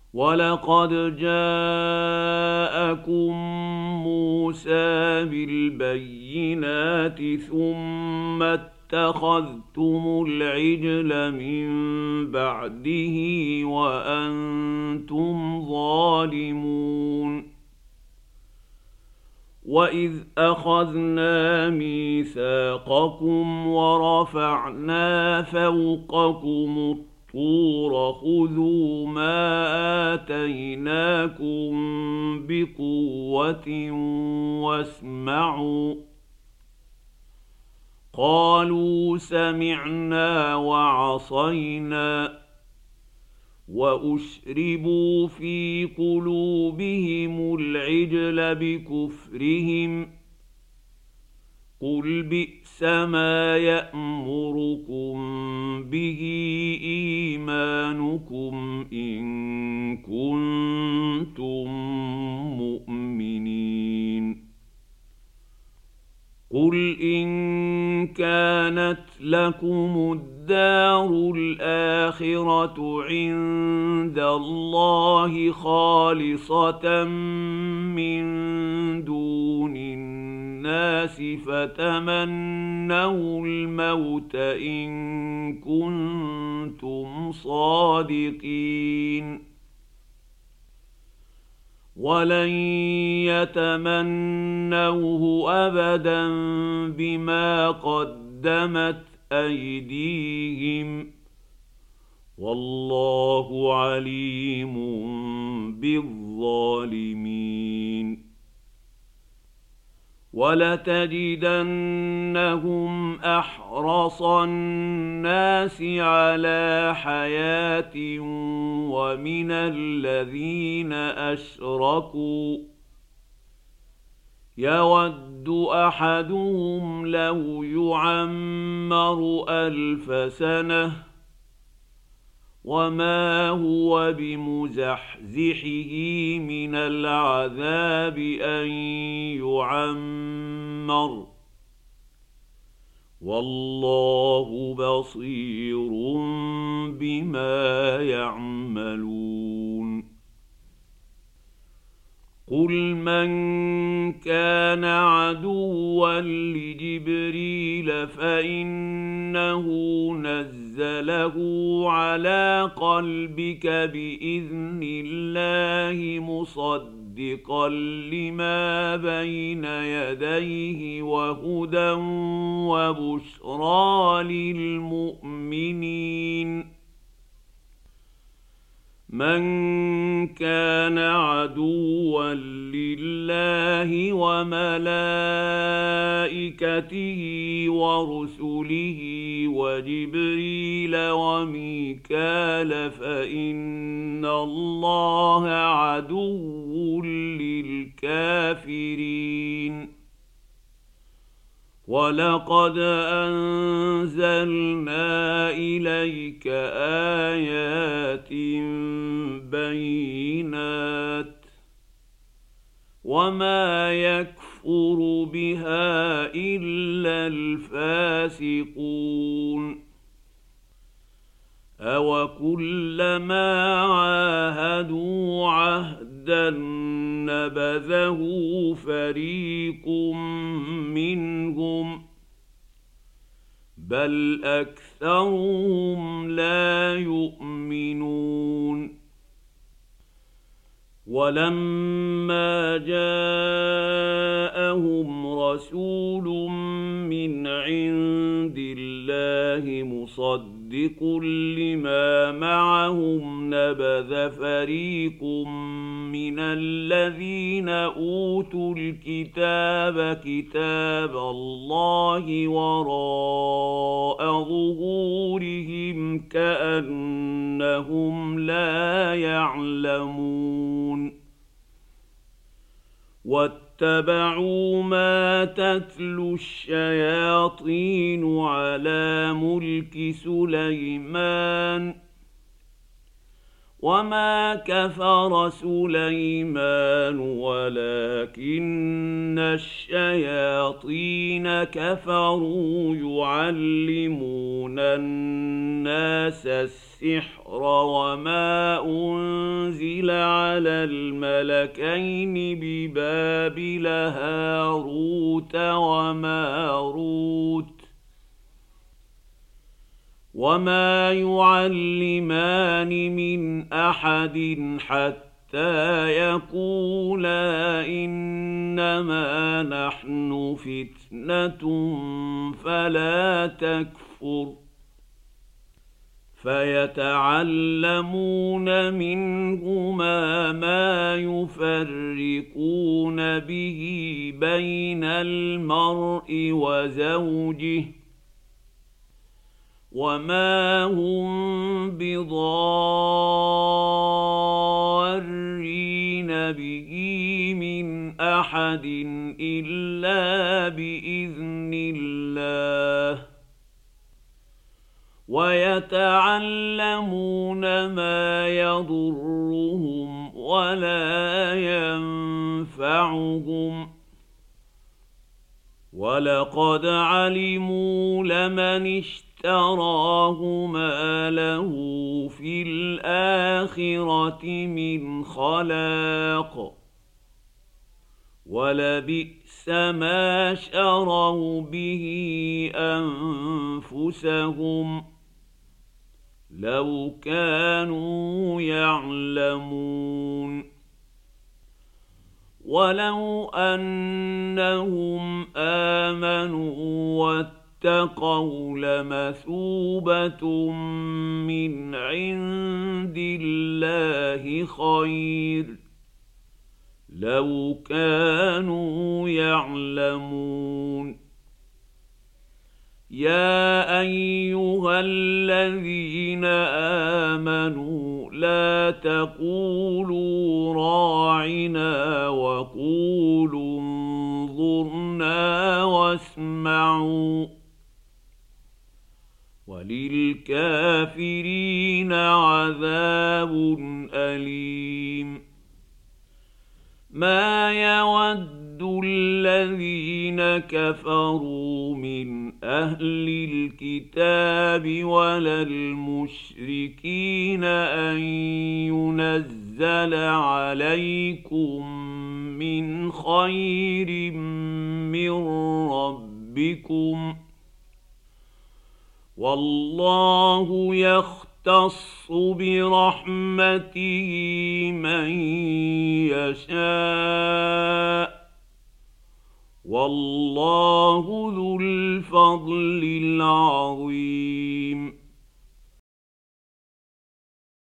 وَلَقَدْ جَاءَكُم مُّوسَىٰ بِالْبَيِّنَاتِ ثُمَّ اتَّخَذْتُمُ الْعِجْلَ مِن بَعْدِهِ وَأَنتُمْ ظَالِمُونَ وَإِذْ أَخَذْنَا مِيثَاقَكُمْ وَرَفَعْنَا فَوْقَكُمُ الطُّورَ خُذُوا مَا آتَيْنَاكُم بِقُوَّةٍ وَاسْمَعُوا قَالُوا سَمِعْنَا وَعَصَيْنَا وَأُشْرِبُوا فِي قُلُوبِهِمُ الْعِجْلَ بِكُفْرِهِمْ قُلْ بِئْسَ مَا يَأْمُرُكُم بِهِ إِيمَانُكُمْ إِن كُنتُم مُّؤْمِنِينَ قُلْ إِن كَانَتْ لَكُمُ الدَّارُ الْآخِرَةُ عِندَ اللَّهِ خَالِصَةً مِّن دُونِ النَّاسِ فَتَمَنَّوُا الْمَوْتَ إِن كُنتُمْ صَادِقِينَ وَلَن يَتَمَنَّوْهُ أَبَدًا بِمَا قَدَّمَتْ أَيْدِيهِمْ وَاللَّهُ عَلِيمٌ بِالظَّالِمِينَ وَلَتَجِدَنَّهُمْ أَحْرَصَ النَّاسِ عَلَىٰ حَيَاةٍ وَمِنَ الَّذِينَ أَشْرَكُوا يَوَدُّ أَحَدُهُمْ لَوْ يُعَمَّرُ 1000 سَنَةٍ وَمَا هُوَ بِمُزَحْزِحِهِ مِنَ الْعَذَابِ أَن يُعَمَّرَ وَاللَّهُ بَصِيرٌ بِمَا يَعْمَلُونَ قُلْ مَن كَانَ عَدُوًّا لِّجِبْرِيلَ فَإِنَّهُ نَزَّلَهُ عَلَىٰ قَلْبِكَ بِإِذْنِ اللَّهِ مُصَدِّقًا لِّمَا بَيْنَ يَدَيْهِ وَهُدًى وَبُشْرَىٰ لِلْمُؤْمِنِينَ مَن كَانَ عَدُوًّا لِّلَّهِ وَمَلَائِكَتِهِ وَرُسُلِهِ وَجِبْرِيلَ وَمِيكَالَ فَإِنَّ اللَّهَ عَدُوٌّ لِّلْكَافِرِينَ وَلَقَدْ أَنزَلْنَا إِلَيْكَ آيَاتٍ بَيِّنَاتٍ وَمَا يَكْفُرُ بِهَا إِلَّا الْفَاسِقُونَ أَوَكُلَّمَا عَاهَدُوا عَهْدًا نَّبَذَهُ فَرِيقٌ مِّنْهُم بَلْ أَكْثَرُهُمْ لَا يُؤْمِنُونَ وَلَمَّا جَاءَهُمْ رَسُولٌ مِّنْ عِندِ اللَّهِ مُصَدِّقٌ لِّمَا مَعَهُمْ نَبَذَ فَرِيقٌ مِّنَ الَّذِينَ أُوتُوا الْكِتَابَ كِتَابَ اللَّهِ وَرَاءَ ظُهُورِهِمْ كَأَنَّهُمْ لَا يَعْلَمُونَ وَاتَّبَعُوا مَا تَتْلُو الشَّيَاطِينُ عَلَىٰ مُلْكِ سُلَيْمَانَ وَمَا كَفَرَ سُلَيْمَانُ وَلَٰكِنَّ الشَّيَاطِينَ كَفَرُوا يُعَلِّمُونَ النَّاسَ السِّحْرَ السحر وما أنزل على الملكين ببابل هاروت وماروت وما يعلمان من أحد حتى يقولا إنما نحن فتنة فلا تكفر فيتعلمون منهما ما يفرقون به بين المرء وزوجه وما هم بضارين به من أحد إلا بإذن الله ويتعلمون ما يضرهم ولا ينفعهم ولقد علموا لمن اشتراه ما له في الآخرة من خلاق ولبئس ما شروا به أنفسهم لو كانوا يعلمون ولو أنهم آمنوا واتقوا لمثوبة من عند الله خير لو كانوا يعلمون يا أيها الذين آمنوا لا تقولوا راعنا وقولوا انظرنا واسمعوا وللكافرين عذاب أليم ما يود الذين كفروا من أهل الكتاب ولا المشركين أن ينزل عليكم من خير من ربكم والله يختص برحمته من يشاء والله ذو الفضل العظيم